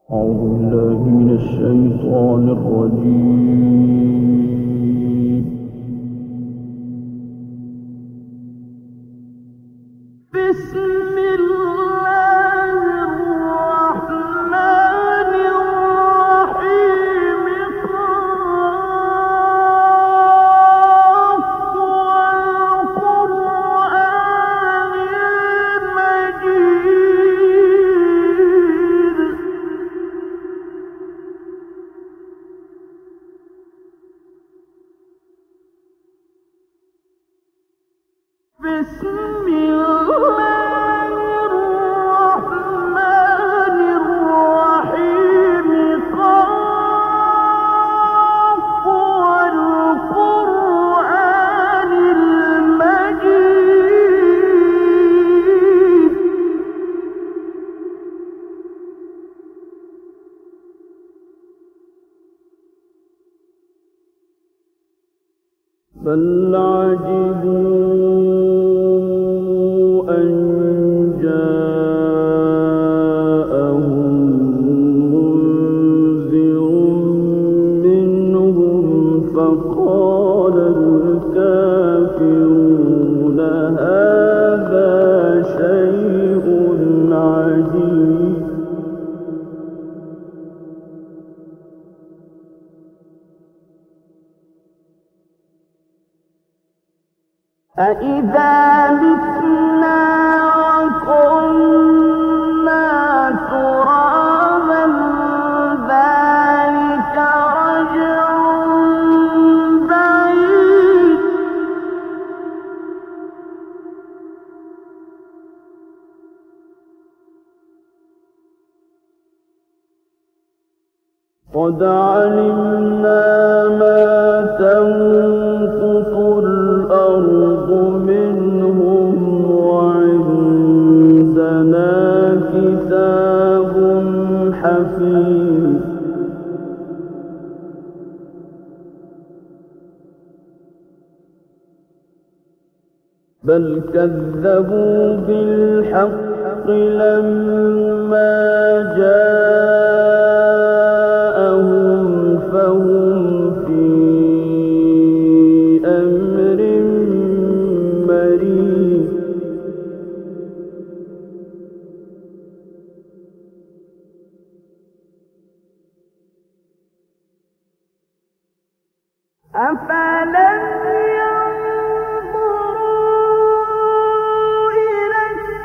أعوذ بالله من الشيطان الرجيم. بسم الله الرحمن الرحيم. قاف والقرآن المجيد. بسم الله الرحمن الرحيم. قاف والقرآن المجيد. بل عجبوا أن جاءهم منذر منهم فقال الكافرون هذا شيء عجيب. أَإِذَا مِتْنَا وَكُنَّا تُرَابًا ذَلِكَ رَجْعٌ بَعِيدٌ. قَدْ عَلِمْنَا مَا تَنقُصُ الْأَرْضُ مِنْهُمْ وَعِندَنَا كِتَابٌ حَفِيظٌ. بل كذبوا بالحق لما جاءهم فهم في أمر مريض. أفلم ينظروا إلى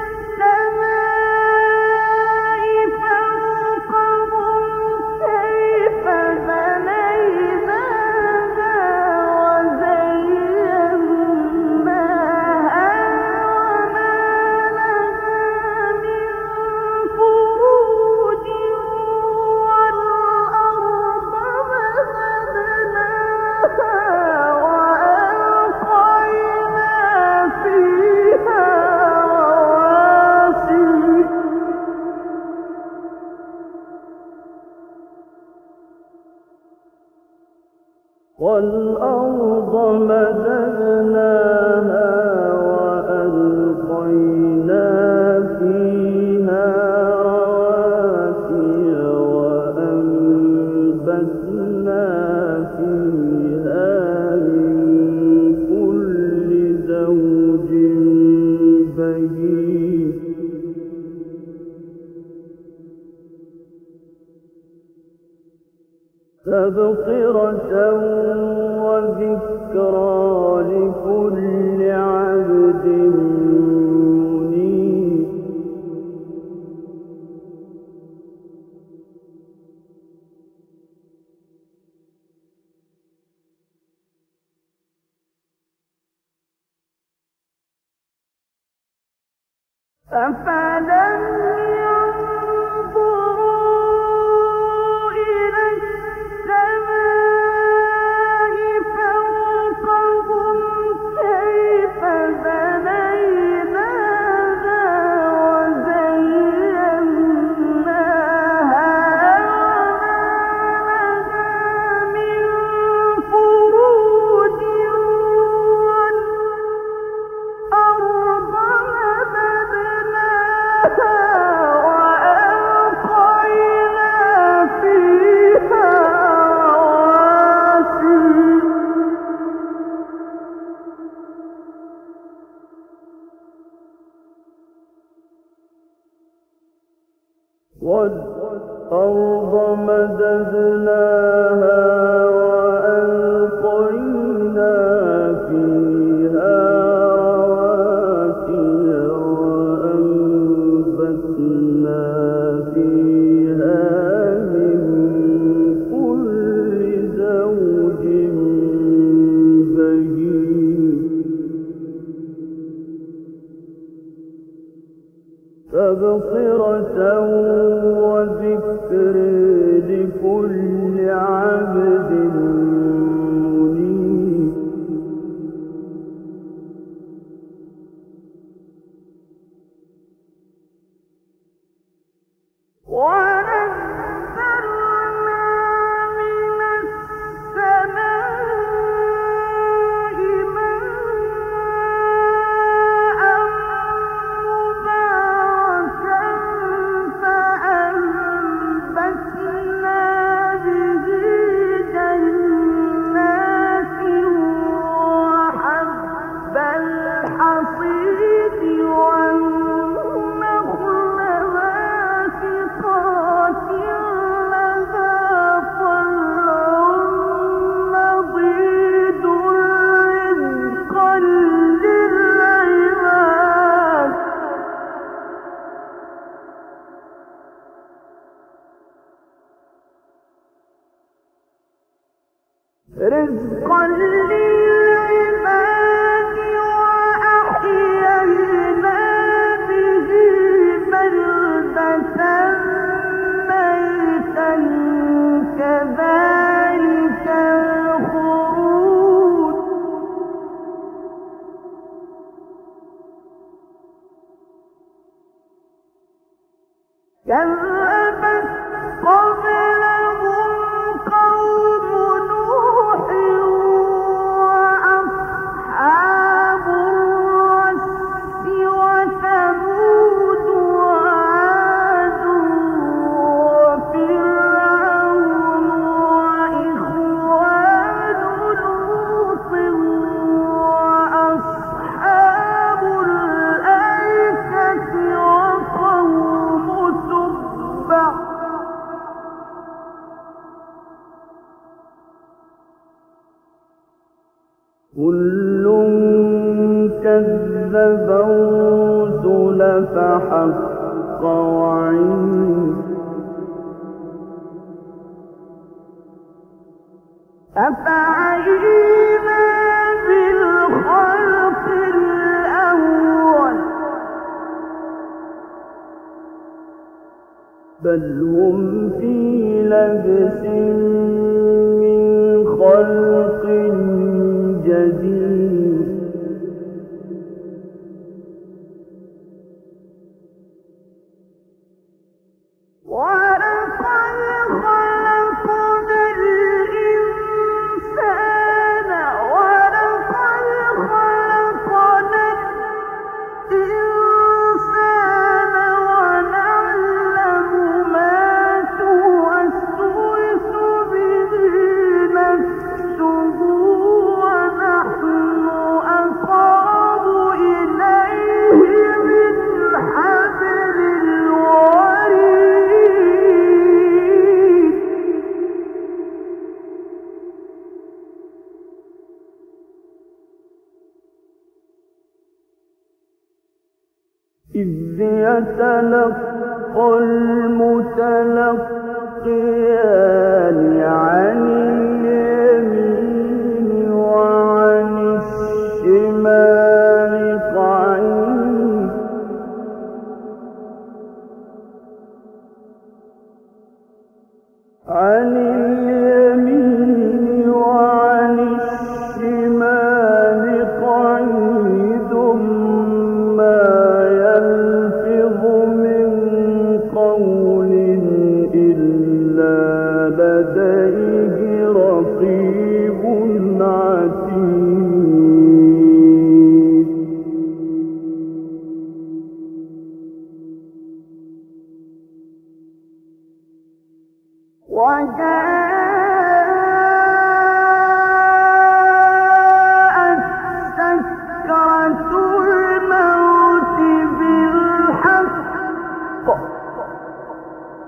السماء فوقهم كيف بنيناها وزيناها وما لها من فروج والأرض مددناها وألقينا فيها رواسي وَالْأَرْضَ مَدَدْنَاهَا وَأَلْقَيْنَا فِيهَا رَوَاسِيَ وَأَنبَتْنَا فِيهَا مِن كُلِّ زَوْجٍ بَهِيجٍ. تَبْصِرَةً وَذِكْرَىٰ لِكُلِّ عَبْدٍ مُّنِيبٍ. أَفَلَمْ يَنظُرُوا إِلَى السَّمَاءِ فَوْقَهُمْ كَيْفَ بَنَيْنَاهَا وَزَيَّنَّاهَا وَمَا لَهَا مِن فُرُوجٍ وَالْأَرْضَ مَدَدْنَاهَا والأرض مددناها وألقينا فيها رواسي وأنبتنا فيها من كل زوج بهيج تبصرة وذكر لكل عبد منيب رزقا للعباد وأحيينا به بلدة ميتا كذلك الخروج كذبت قبلهم قوم نوح وأصحاب الرس وثمود وعاد وفرعون وإخوان لوط وأصحاب الأيكة وقوم تبع كل كذب الرسل فحق وعيد أفعينا بالخلق الأول بل هم في لبس من خلق جديد ولقد خلقنا الإنسان ولقد خلقنا الإنسان ونعلم ما توسوس به نفسه ونحن أقرب إليه من حبل الوريد إذ يتلقى المتلقيان عن اليمين وعن الشمال قعيد عن اليمين وعن الشمال قعيد ما يلفظ من قول إلا لديه رقيب عتيد وجاءت سكرة الموت بالحق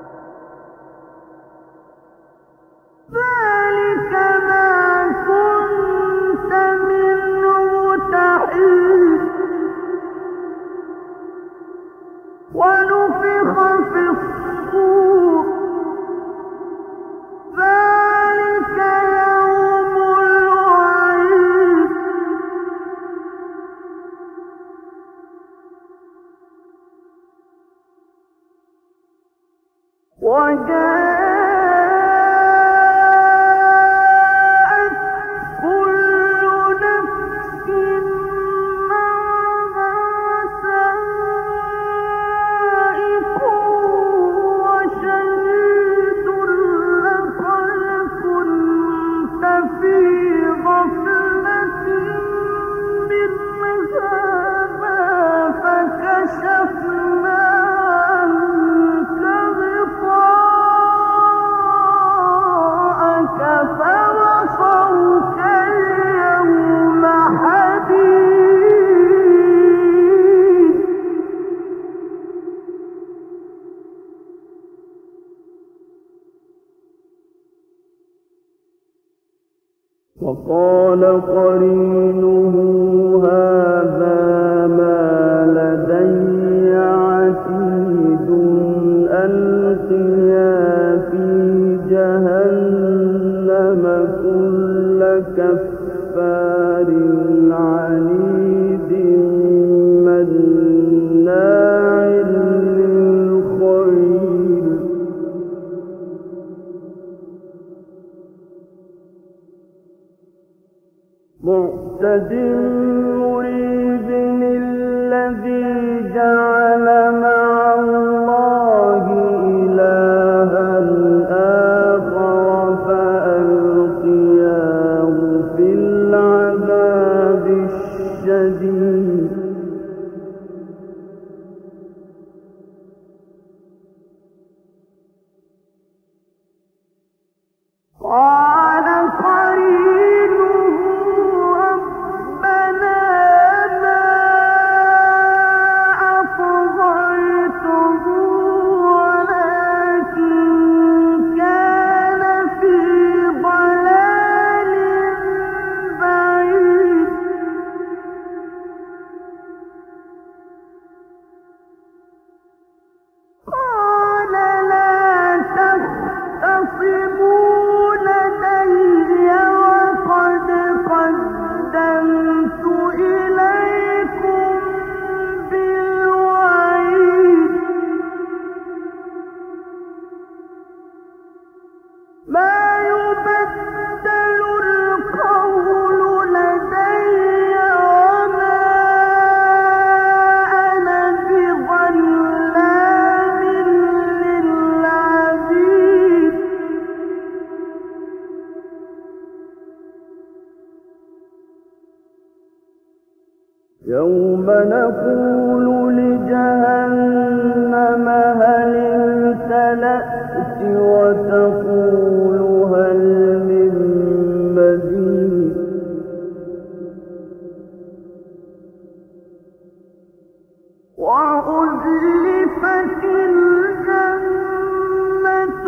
وقال قرينه هذا ما لدي عتيد ألقيا في جهنم كل كفار عنيد مناع للخير معتد مريب الذي جعل مع الله إلها آخر فألقياه في العذاب الشديد قال قرينه ربنا ما أطغيته ولكن كان في ضلال بعيد قال لا تختصموا لدي وقد قدمت إليكم بالوعيد ما يبدل القول لدي وما أنا بظلام للعبيد يوم نقول لجهنم هل امتلأت وتقول هل من مزيد وأزلفت الجنة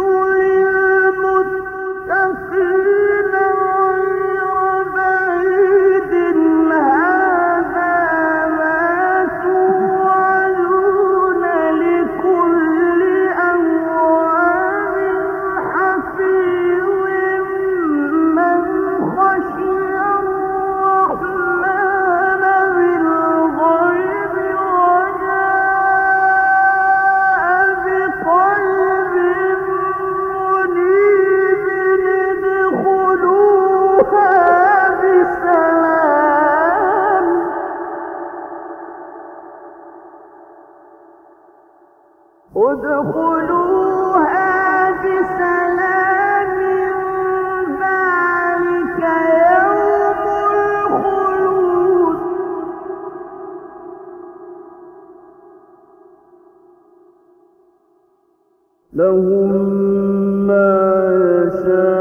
للمتقين غير بعيد هذا ما توعدون لكل أواب حفيظ من خشي الرحمن بالغيب وجاء بقلب منيب ادخلوها بسلام ذلك يوم الخلود لهم ما يشاءون